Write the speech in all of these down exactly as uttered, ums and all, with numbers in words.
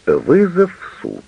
Вызов в суд.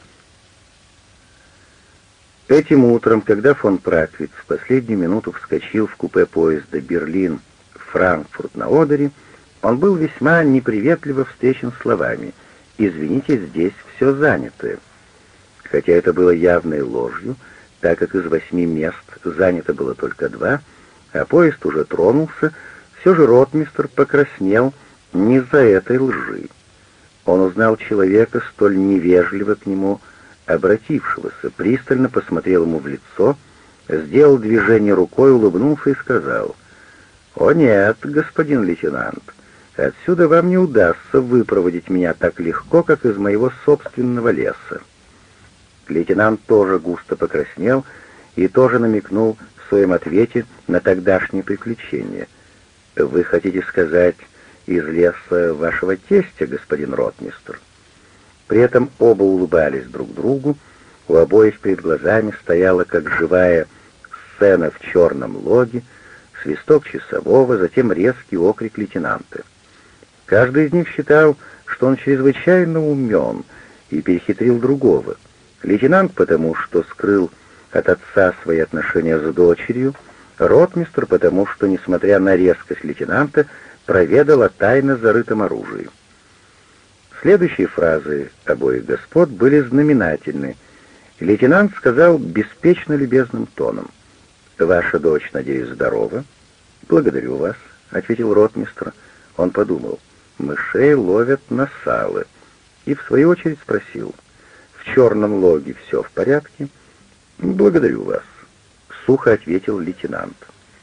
Этим утром, когда фон Праквиц в последнюю минуту вскочил в купе поезда Берлин-Франкфурт на Одере, он был весьма неприветливо встречен словами «Извините, здесь все занято». Хотя это было явной ложью, так как из восьми мест занято было только два, а поезд уже тронулся, все же ротмистр покраснел не из-за этой лжи. Он узнал человека, столь невежливо к нему обратившегося, пристально посмотрел ему в лицо, сделал движение рукой, улыбнулся и сказал: «О нет, господин лейтенант, отсюда вам не удастся выпроводить меня так легко, как из моего собственного леса». Лейтенант тоже густо покраснел и тоже намекнул в своем ответе на тогдашнее приключение. «Вы хотите сказать, из леса вашего тестя, господин ротмистр?» При этом оба улыбались друг другу, у обоих перед глазами стояла как живая сцена в черном логе, свисток часового, затем резкий окрик лейтенанта. Каждый из них считал, что он чрезвычайно умен и перехитрил другого. Лейтенант потому, что скрыл от отца свои отношения с дочерью, ротмистр потому, что, несмотря на резкость лейтенанта, проведал о тайно зарытом оружии. Следующие фразы обоих господ были знаменательны. Лейтенант сказал беспечно любезным тоном: «Ваша дочь, надеюсь, здорова?» «Благодарю вас», — ответил ротмистр. Он подумал: «Мышей ловят на сало», и в свою очередь спросил: «В черном логе все в порядке?» «Благодарю вас», — сухо ответил лейтенант.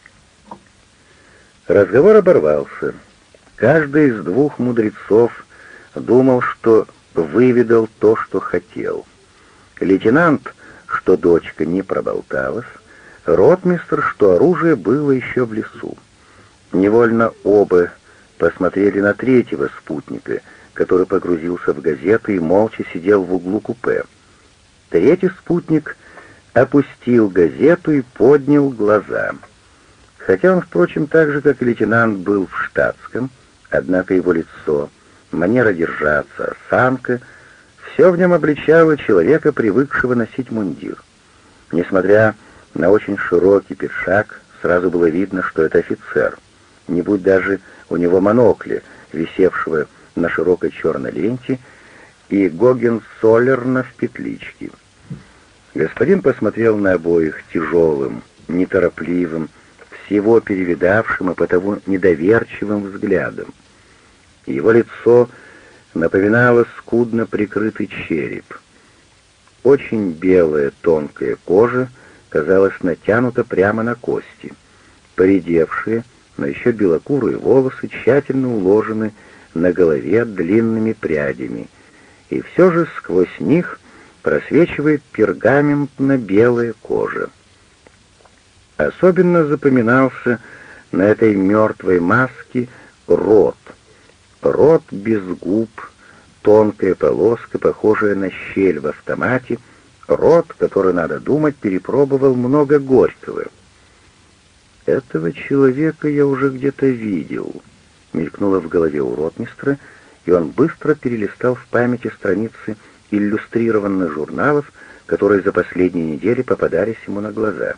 Разговор оборвался. Каждый из двух мудрецов думал, что выведал то, что хотел. Лейтенант, что дочка не проболталась, ротмистр, что оружие было еще в лесу. Невольно оба посмотрели на третьего спутника, который погрузился в газеты и молча сидел в углу купе. Третий спутник опустил газету и поднял глаза. Хотя он, впрочем, так же, как и лейтенант, был в штатском, однако его лицо, манера держаться, осанка — все в нем обличало человека, привыкшего носить мундир. Несмотря на очень широкий пиджак, сразу было видно, что это офицер. Не будь даже у него монокля, висевшего на широкой черной ленте, и Гогенцоллерна в петличке. Господин посмотрел на обоих тяжелым, неторопливым, всего перевидавшим и потому недоверчивым взглядом. Его лицо напоминало скудно прикрытый череп. Очень белая тонкая кожа казалась натянута прямо на кости. Поредевшие, но еще белокурые волосы тщательно уложены на голове длинными прядями, и все же сквозь них просвечивает пергаментно-белая кожа. Особенно запоминался на этой мертвой маске рот. Рот без губ, тонкая полоска, похожая на щель в автомате, рот, который, надо думать, перепробовал много горького. «Этого человека я уже где-то видел», — мелькнуло в голове у ротмистра, и он быстро перелистал в памяти страницы иллюстрированных журналов, которые за последние недели попадались ему на глаза.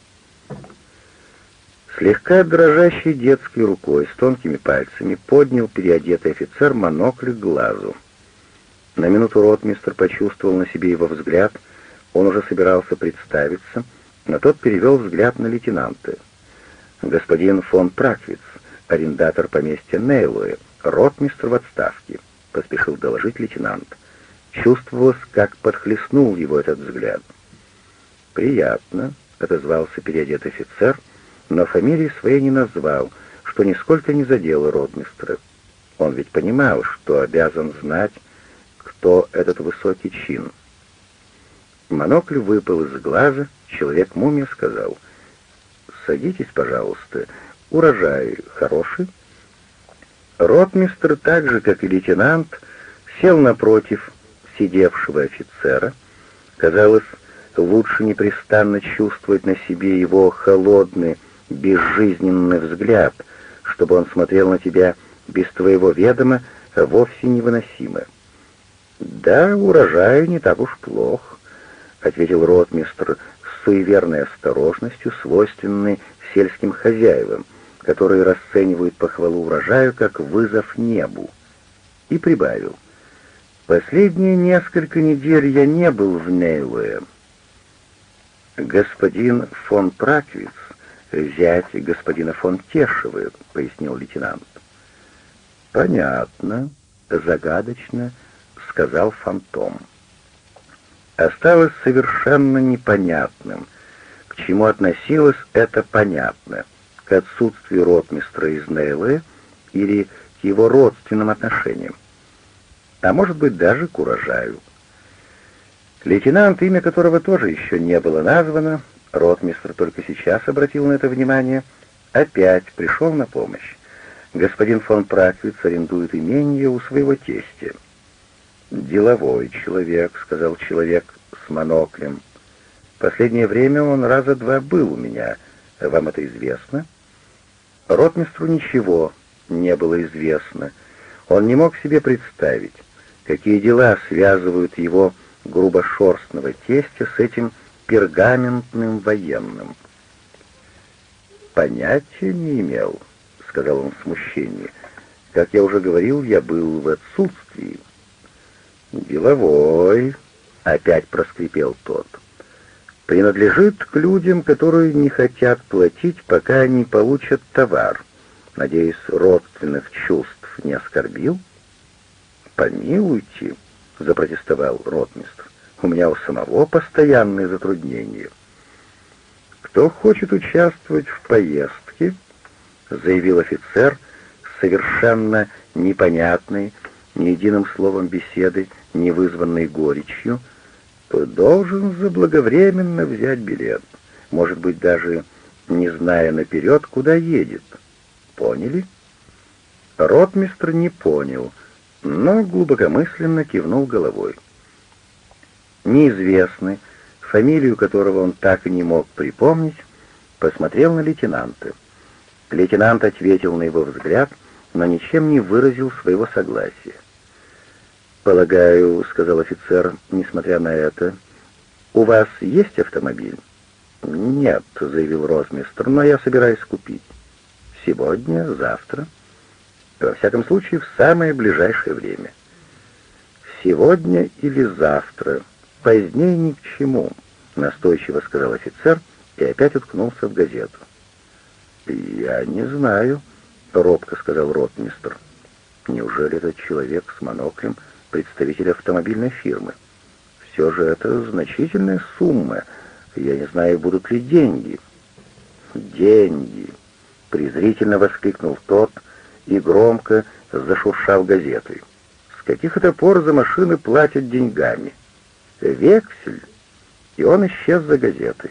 Слегка дрожащей детской рукой с тонкими пальцами поднял переодетый офицер монокль к глазу. На минуту ротмистр почувствовал на себе его взгляд, он уже собирался представиться, но тот перевел взгляд на лейтенанта. «Господин фон Праквиц, арендатор поместья Нейлуэ, ротмистр в отставке», — поспешил доложить лейтенант. Чувствовалось, как подхлестнул его этот взгляд. «Приятно», — отозвался переодетый офицер, но фамилии своей не назвал, что нисколько не задело ротмистра. Он ведь понимал, что обязан знать, кто этот высокий чин. Монокль выпал из глаза, человек-мумия сказал: «Садитесь, пожалуйста, урожай хороший?» Ротмистр, так же, как и лейтенант, сел напротив сидевшего офицера. Казалось, лучше непрестанно чувствовать на себе его холодный, безжизненный взгляд, чтобы он смотрел на тебя без твоего ведома, вовсе невыносимо. «Да, урожай не так уж плох», — ответил ротмистр с суеверной осторожностью, свойственной сельским хозяевам, которые расценивают похвалу урожаю как вызов небу, и прибавил: «Последние несколько недель я не был в Нейлуэ». «Господин фон Праквиц, зять господина фон Тешевы», — пояснил лейтенант. «Понятно», — загадочно сказал фантом. Осталось совершенно непонятным, к чему относилось это «понятно», к отсутствию ротмистра из Нейлуэ или к его родственным отношениям, а может быть даже к урожаю. Лейтенант, имя которого тоже еще не было названо, ротмистр только сейчас обратил на это внимание, опять пришел на помощь. Господин фон Праквиц арендует имение у своего тестя. «Деловой человек», — сказал человек с моноклем. «Последнее время он раза два был у меня. Вам это известно?» Ротмистру ничего не было известно. Он не мог себе представить, какие дела связывают его грубошерстного тестя с этим пергаментным военным. «Понятия не имел», — сказал он в смущении. «Как я уже говорил, я был в отсутствии». «Деловой», — опять проскрипел тот, — «принадлежит к людям, которые не хотят платить, пока не получат товар. Надеюсь, родственных чувств не оскорбил?» «Помилуйте», — запротестовал ротмистр, — «у меня у самого постоянные затруднения». «Кто хочет участвовать в поездке», — заявил офицер с совершенно непонятной, ни единым словом беседы, не вызванной горечью, то должен заблаговременно взять билет, может быть, даже не зная наперед, куда едет. Поняли? Ротмистр не понял, но глубокомысленно кивнул головой. Неизвестный, фамилию которого он так и не мог припомнить, посмотрел на лейтенанта. Лейтенант ответил на его взгляд, но ничем не выразил своего согласия. «Полагаю, — сказал офицер, — несмотря на это, у вас есть автомобиль?» «Нет, — заявил ротмистр, — но я собираюсь купить. Сегодня, завтра, во всяком случае, в самое ближайшее время». «Сегодня или завтра, позднее ни к чему», — настойчиво сказал офицер и опять уткнулся в газету. «Я не знаю», — робко сказал ротмистр. «Неужели этот человек с моноклем представитель автомобильной фирмы? Все же это значительная сумма. Я не знаю, будут ли деньги». «Деньги!» — презрительно воскликнул тот и громко зашуршал газетой. «С каких это пор за машины платят деньгами? Вексель!» И он исчез за газетой.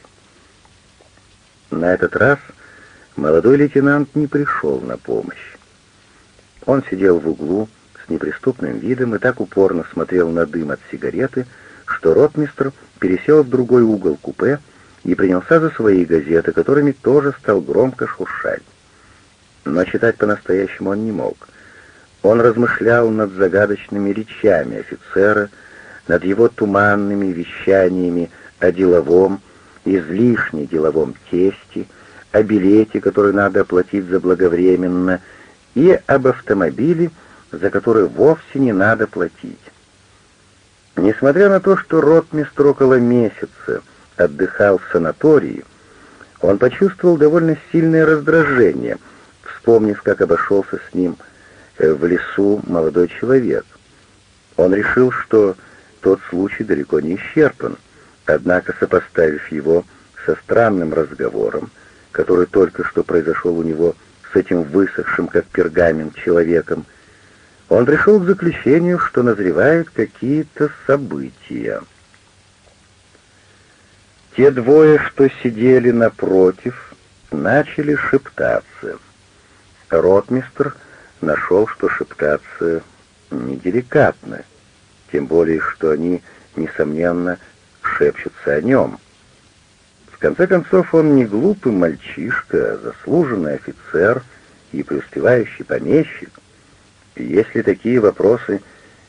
На этот раз молодой лейтенант не пришел на помощь. Он сидел в углу с неприступным видом и так упорно смотрел на дым от сигареты, что ротмистр пересел в другой угол купе и принялся за свои газеты, которыми тоже стал громко шуршать. Но читать по-настоящему он не мог. Он размышлял над загадочными речами офицера, над его туманными вещаниями о деловом, излишне деловом тесте, о билете, который надо оплатить заблаговременно, и об автомобиле, за который вовсе не надо платить. Несмотря на то, что ротмистр около месяца отдыхал в санатории, он почувствовал довольно сильное раздражение, вспомнив, как обошелся с ним в лесу молодой человек. Он решил, что тот случай далеко не исчерпан, однако, сопоставив его со странным разговором, который только что произошел у него с этим высохшим, как пергамент, человеком, он пришел к заключению, что назревают какие-то события. Те двое, что сидели напротив, начали шептаться. Ротмистр нашел, что шептаться неделикатно, тем более, что они, несомненно, шепчутся о нем. В конце концов, он не глупый мальчишка, а заслуженный офицер и преуспевающий помещик. И если такие вопросы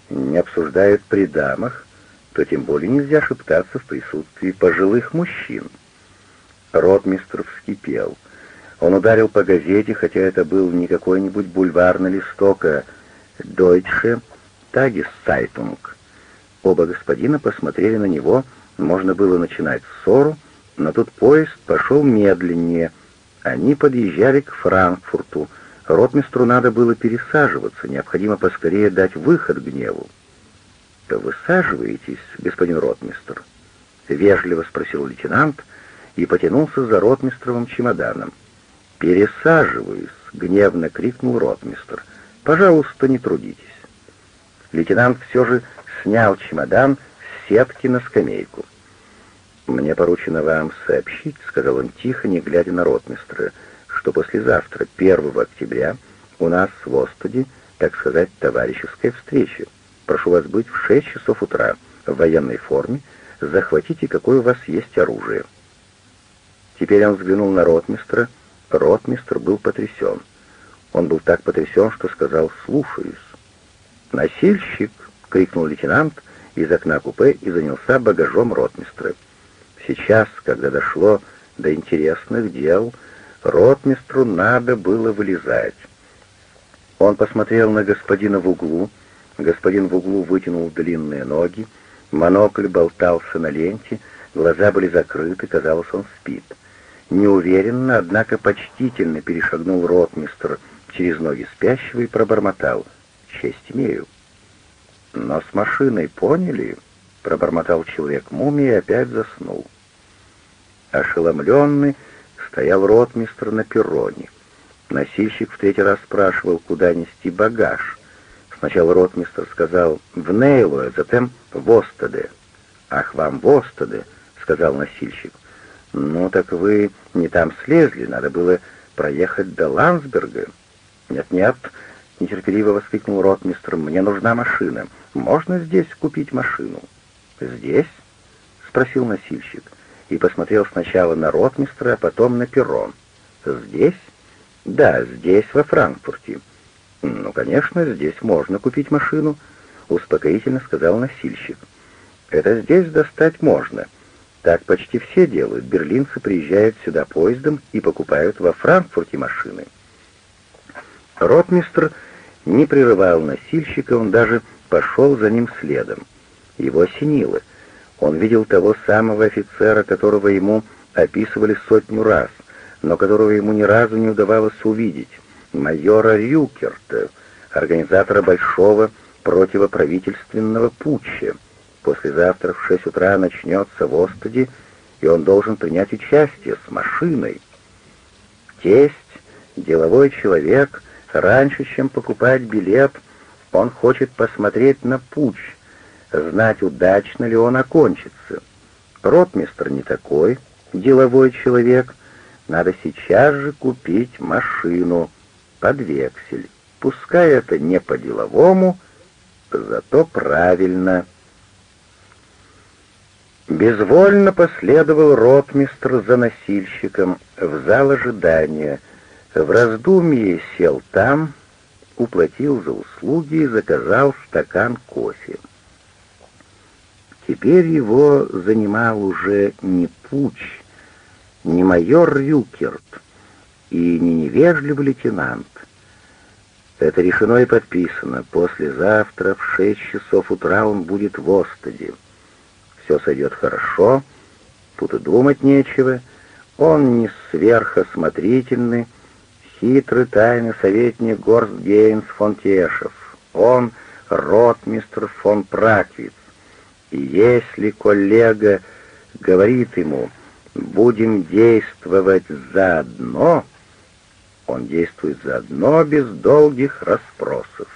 не обсуждают при дамах, то тем более нельзя шептаться в присутствии пожилых мужчин. Ротмистр вскипел. Он ударил по газете, хотя это был не какой-нибудь бульварный листок, а «Deutsche Tageszeitung». Оба господина посмотрели на него, можно было начинать ссору, но тут поезд пошел медленнее. Они подъезжали к Франкфурту. Ротмистру надо было пересаживаться, необходимо поскорее дать выход гневу. «Высаживаетесь, господин ротмистр?» — вежливо спросил лейтенант и потянулся за ротмистровым чемоданом. «Пересаживаюсь!» — гневно крикнул ротмистр. «Пожалуйста, не трудитесь». Лейтенант все же снял чемодан с сетки на скамейку. «Мне поручено вам сообщить», — сказал он тихо, не глядя на ротмистра, «что послезавтра, первого октября, у нас в Остаде, так сказать, товарищеская встреча. Прошу вас быть в шесть часов утра в военной форме, захватите, какое у вас есть оружие». Теперь он взглянул на ротмистра. Ротмистр был потрясен. Он был так потрясен, что сказал «слушаюсь». «Носильщик!» — крикнул лейтенант из окна купе и занялся багажом ротмистра. Сейчас, когда дошло до интересных дел, ротмистру надо было вылезать. Он посмотрел на господина в углу. Господин в углу вытянул длинные ноги, монокль болтался на ленте, глаза были закрыты, казалось, он спит. Неуверенно, однако почтительно перешагнул ротмистр через ноги спящего и пробормотал: «Честь имею». «Но с машиной поняли?» — пробормотал человек-мумия и опять заснул. Ошеломленный стоял ротмистр на перроне. Носильщик в третий раз спрашивал, куда нести багаж. Сначала ротмистр сказал «в Нейлу», а затем «в Остаде». «Ах, вам в Остаде», — сказал носильщик. «Ну, так вы не там слезли, надо было проехать до Ландсберга». «Нет-нет», — нетерпеливо воскликнул ротмистр, — «мне нужна машина. Можно здесь купить машину?» «Здесь?» — спросил носильщик и посмотрел сначала на ротмистра, а потом на перрон. «Здесь?» «Да, здесь, во Франкфурте». «Ну, конечно, здесь можно купить машину», — успокоительно сказал носильщик. «Это здесь достать можно. Так почти все делают. Берлинцы приезжают сюда поездом и покупают во Франкфурте машины». Ротмистр не прерывал носильщика, он даже пошел за ним следом. Его осенило. Он видел того самого офицера, которого ему описывали сотню раз, но которого ему ни разу не удавалось увидеть, майора Рюкерта, организатора большого противоправительственного путча. Послезавтра в шесть утра начнется в Остаде, и он должен принять участие с машиной. Тесть, деловой человек, раньше, чем покупать билет, он хочет посмотреть на путч, знать, удачно ли он окончится. Ротмистр не такой, деловой человек. Надо сейчас же купить машину под вексель. Пускай это не по-деловому, зато правильно. Безвольно последовал ротмистр за носильщиком в зал ожидания. В раздумье сел там, уплатил за услуги и заказал стакан кофе. Теперь его занимал уже не путч, не майор Рюкерт и не невежливый лейтенант. Это решено и подписано. Послезавтра в шесть часов утра он будет в Остаде. Все сойдет хорошо, тут и думать нечего. Он не сверхосмотрительный, хитрый тайный советник Горстгейнс фон Тешев. Он ротмистр фон Праквиц. И если коллега говорит ему «будем действовать заодно», он действует заодно без долгих расспросов.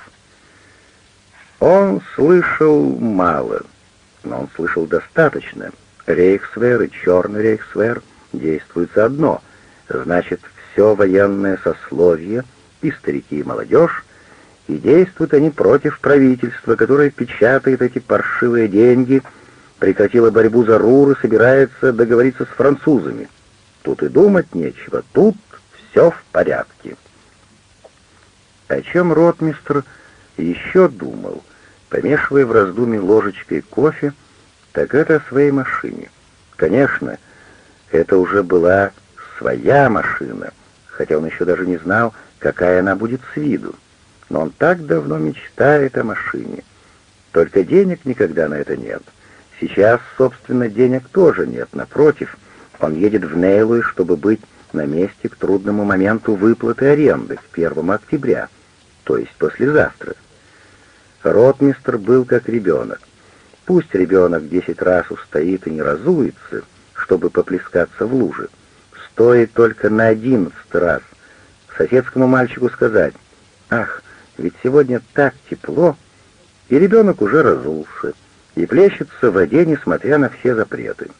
Он слышал мало, но он слышал достаточно. Рейхсвер и Черный Рейхсвер действуют заодно. Значит, все военное сословие, и старики, и молодежь, и действуют они против правительства, которое печатает эти паршивые деньги, прекратило борьбу за Рур и собирается договориться с французами. Тут и думать нечего, тут все в порядке. О чем ротмистр еще думал, Помешивая в раздумье ложечкой кофе, так это о своей машине. Конечно, это уже была своя машина, хотя он еще даже не знал, какая она будет с виду. Но он так давно мечтает о машине. Только денег никогда на это нет. Сейчас, собственно, денег тоже нет. Напротив, он едет в Нейлуи, чтобы быть на месте к трудному моменту выплаты аренды, к первому октября, то есть послезавтра. Ротмистр был как ребенок. Пусть ребенок десять раз устоит и не разуется, чтобы поплескаться в луже. Стоит только на одиннадцатый раз соседскому мальчику сказать: «Ах, ведь сегодня так тепло», и ребенок уже разулся и плещется в воде, несмотря на все запреты.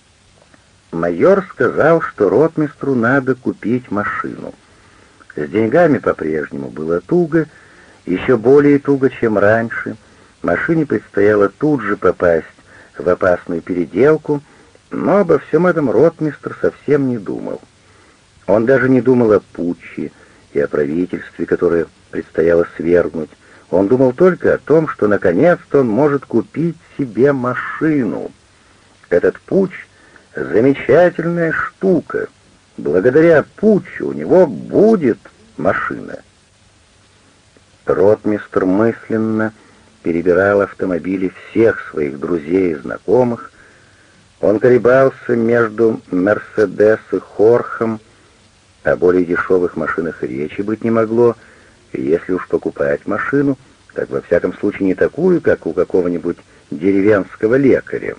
Майор сказал, что ротмистру надо купить машину. С деньгами по-прежнему было туго, еще более туго, чем раньше. Машине предстояло тут же попасть в опасную переделку, но обо всем этом ротмистр совсем не думал. Он даже не думал о путче и о правительстве, которое предстояло свергнуть. Он думал только о том, что наконец-то он может купить себе машину. Этот путч — замечательная штука. Благодаря путчу у него будет машина. Ротмистр мысленно перебирал автомобили всех своих друзей и знакомых. Он колебался между «Мерседес» и «Хорхом». О более дешевых машинах речи быть не могло. И если уж покупать машину, так во всяком случае не такую, как у какого-нибудь деревенского лекаря.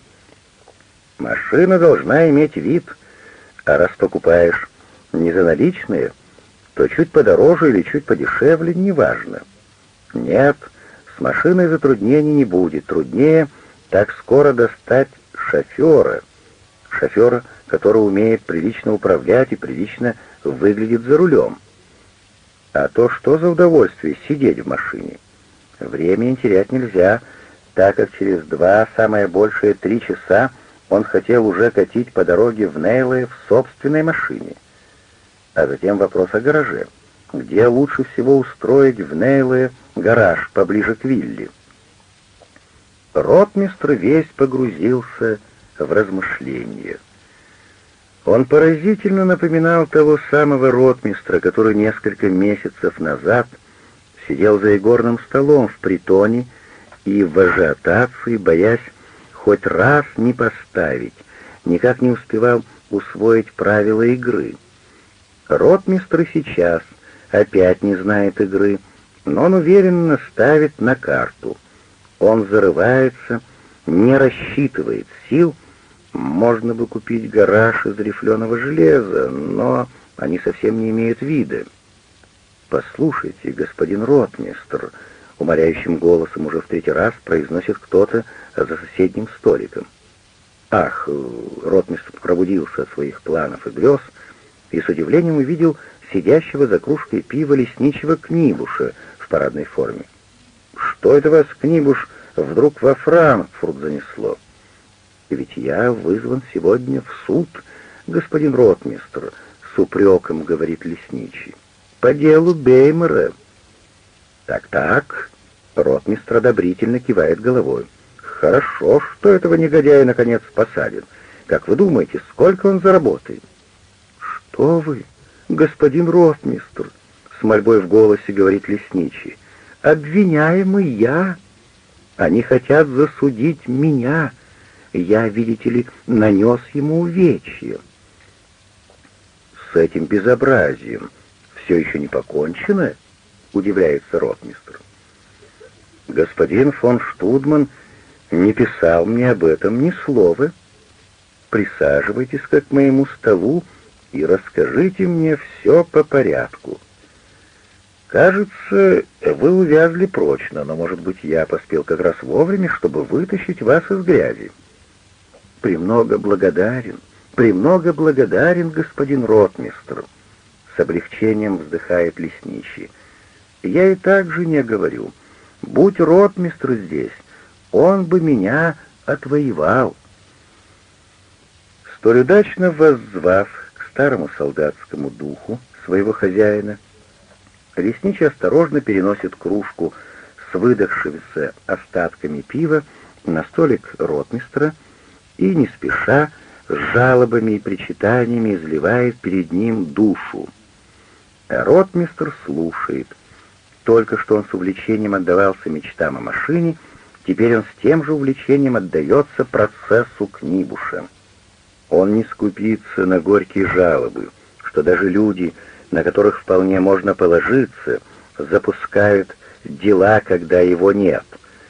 Машина должна иметь вид, а раз покупаешь не за наличные, то чуть подороже или чуть подешевле, неважно. Нет, с машиной затруднений не будет. Труднее так скоро достать шофера. Шофера, который умеет прилично управлять и прилично выглядит за рулем. А то что за удовольствие сидеть в машине? Времени терять нельзя, так как через два, самое большее три часа он хотел уже катить по дороге в Нейлуи в собственной машине. А затем вопрос о гараже. Где лучше всего устроить в Нейлуи гараж поближе к вилле? Ротмистр весь погрузился в размышления. Он поразительно напоминал того самого ротмистра, который несколько месяцев назад сидел за игорным столом в притоне и в ажиотации, боясь хоть раз не поставить, никак не успевал усвоить правила игры. Ротмистр и сейчас опять не знает игры, но он уверенно ставит на карту. Он зарывается, не рассчитывает сил. Можно бы купить гараж из рифленого железа, но они совсем не имеют вида. «Послушайте, господин ротмистр», — умоляющим голосом уже в третий раз произносит кто-то за соседним столиком. Ах, ротмистр пробудился от своих планов и грез и с удивлением увидел сидящего за кружкой пива лесничего Книбуша в парадной форме. «Что это вас, Книбуш, вдруг во Франкфурт занесло?» «Ведь я вызван сегодня в суд, господин ротмистр», — с упреком говорит лесничий. «По делу Беймера». «Так-так», — ротмистр одобрительно кивает головой. «Хорошо, что этого негодяя наконец посадят. Как вы думаете, сколько он заработает?» «Что вы, господин ротмистр», — с мольбой в голосе говорит лесничий. «Обвиняемый я. Они хотят засудить меня. Я, видите ли, нанес ему увечье». «С этим безобразием все еще не покончено?» — удивляется ротмистр. «Господин фон Штудман не писал мне об этом ни слова. Присаживайтесь-ка к моему столу и расскажите мне все по порядку. Кажется, вы увязли прочно, но, может быть, я поспел как раз вовремя, чтобы вытащить вас из грязи». «Премного благодарен, премного благодарен, господин ротмистр», — с облегчением вздыхает лесничий. «Я и так жене говорю, будь ротмистр здесь, он бы меня отвоевал». Столь удачно воззвав к старому солдатскому духу своего хозяина, лесничий осторожно переносит кружку с выдохшимися остатками пива на столик ротмистра и, не спеша, с жалобами и причитаниями изливает перед ним душу. Ротмистр слушает. Только что он с увлечением отдавался мечтам о машине, теперь он с тем же увлечением отдается процессу Книбуша. Он не скупится на горькие жалобы, что даже люди, на которых вполне можно положиться, запускают дела, когда его нет.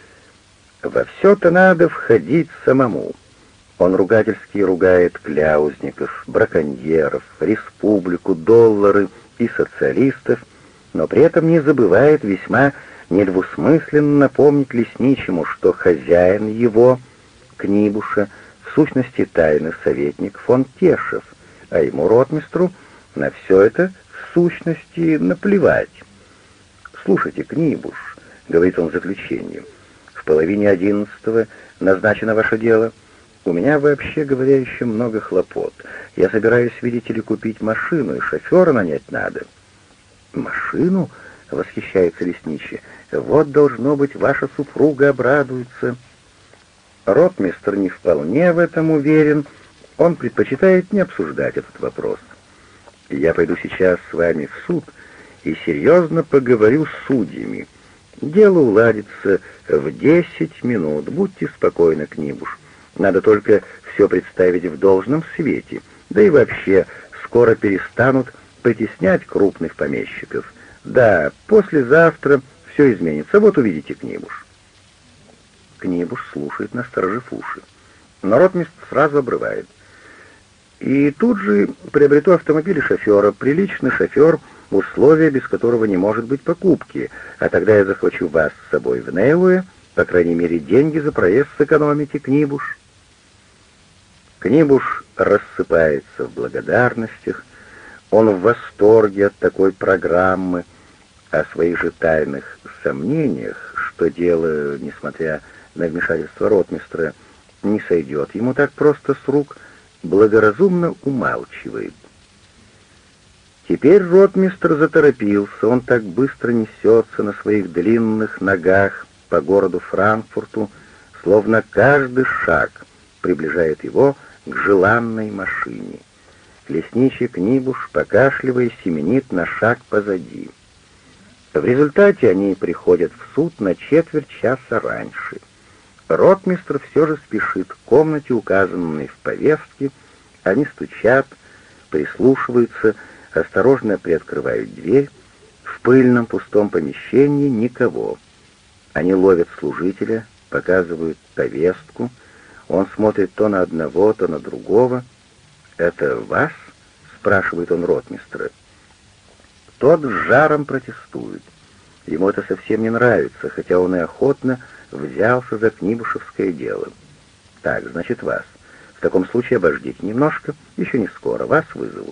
Во все-то надо входить самому. Он ругательски ругает кляузников, браконьеров, республику, доллары и социалистов, но при этом не забывает весьма недвусмысленно напомнить лесничему, что хозяин его, Книбуша, в сущности тайный советник фон Тешев, а ему, ротмистру, на все это в сущности наплевать. «Слушайте, Книбуш», — говорит он в заключении, — «в половине одиннадцатого назначено ваше дело. У меня, вообще говоря, еще много хлопот. Я собираюсь, видите ли, купить машину, и шофера нанять надо». «Машину?» — восхищается лесничий. «Вот, должно быть, ваша супруга обрадуется». Ротмистр не вполне в этом уверен. Он предпочитает не обсуждать этот вопрос. «Я пойду сейчас с вами в суд и серьезно поговорю с судьями. Дело уладится в десять минут. Будьте спокойны, Книбуш. Надо только все представить в должном свете. Да и вообще, скоро перестанут притеснять крупных помещиков. Да, послезавтра все изменится. Вот увидите, Книбуш». Книбуш слушает, насторожив уши. Но ротмистр сразу обрывает. «И тут же приобрету автомобиль и шофера. Приличный шофер, условия, без которого не может быть покупки. А тогда я захвачу вас с собой в Нейлуэ. По крайней мере, деньги за проезд сэкономите, Книбуш». Книбуш рассыпается в благодарностях. Он в восторге от такой программы, о своих же тайных сомнениях, что дело, несмотря на вмешательство ротмистра, не сойдет ему так просто с рук, благоразумно умалчивает. Теперь ротмистр заторопился, он так быстро несется на своих длинных ногах по городу Франкфурту, словно каждый шаг приближает его к желанной машине. Лесничий Книбуш, покашливая, семенит на шаг позади. В результате они приходят в суд на четверть часа раньше. Ротмистр все же спешит к комнате, указанной в повестке. Они стучат, прислушиваются, осторожно приоткрывают дверь. В пыльном пустом помещении никого. Они ловят служителя, показывают повестку. Он смотрит то на одного, то на другого. «Это вас?» — спрашивает он ротмистра. Тот с жаром протестует. Ему это совсем не нравится, хотя он и охотно взялся за книбушевское дело. «Так, значит, вас. В таком случае обождите немножко, еще не скоро, вас вызовут».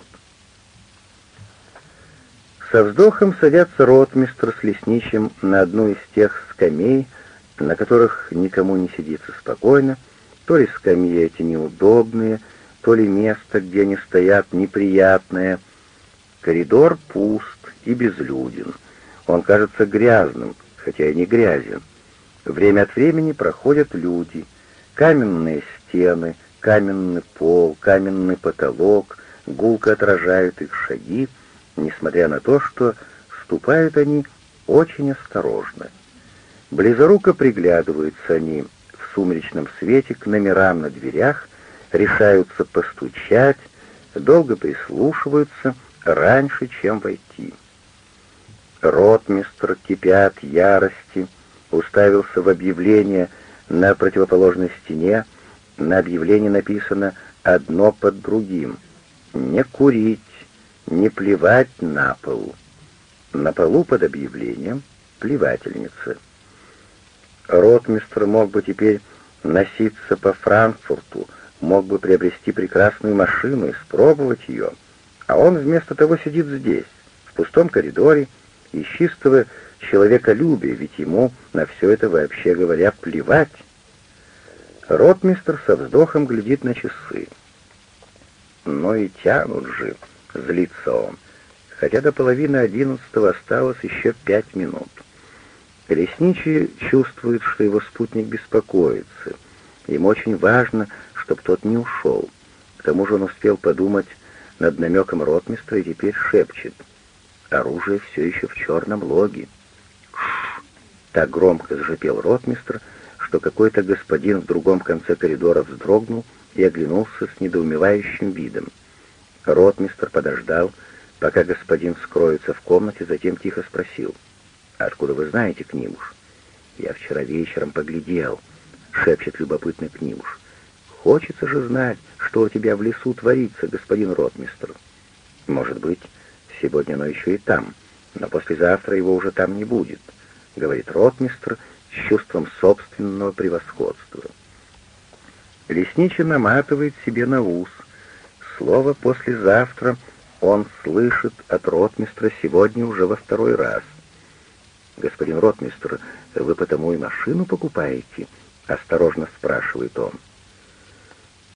Со вздохом садятся ротмистр с лесничим на одну из тех скамей, на которых никому не сидится спокойно, то ли скамьи эти неудобные, то ли место, где они стоят, неприятное. Коридор пуст и безлюден. Он кажется грязным, хотя и не грязен. Время от времени проходят люди. Каменные стены, каменный пол, каменный потолок гулко отражают их шаги, несмотря на то, что ступают они очень осторожно. Близоруко приглядываются они в сумеречном свете к номерам на дверях, решаются постучать, долго прислушиваются раньше, чем войти. Ротмистр, кипя от ярости, уставился в объявление на противоположной стене. На объявлении написано одно под другим: «Не курить, не плевать на пол». На полу под объявлением плевательница. Ротмистр мог бы теперь носиться по Франкфурту, мог бы приобрести прекрасную машину и испробовать ее, а он вместо того сидит здесь, в пустом коридоре, из чистого человеколюбия, ведь ему на все это, вообще говоря, плевать. Ротмистр со вздохом глядит на часы. «Ну и тянут же», — злится он, хотя до половины одиннадцатого осталось еще пять минут. Лесничий чувствует, что его спутник беспокоится. Ему очень важно, чтобы тот не ушел. К тому же он успел подумать над намеком ротмистра и теперь шепчет: «Оружие все еще в черном логе». «Ш-ш-ш!» Так громко зашипел ротмистр, что какой-то господин в другом конце коридора вздрогнул и оглянулся с недоумевающим видом. Ротмистр подождал, пока господин скроется в комнате, затем тихо спросил: «Откуда вы знаете, Книмуш?» «Я вчера вечером поглядел», — шепчет любопытный Книмуш. «Хочется же знать, что у тебя в лесу творится, господин ротмистр». «Может быть, сегодня оно еще и там, но послезавтра его уже там не будет», — говорит ротмистр с чувством собственного превосходства. Лесничий наматывает себе на ус. Слово «послезавтра» он слышит от ротмистра сегодня уже во второй раз. «Господин ротмистр, вы потому и машину покупаете?» — осторожно спрашивает он.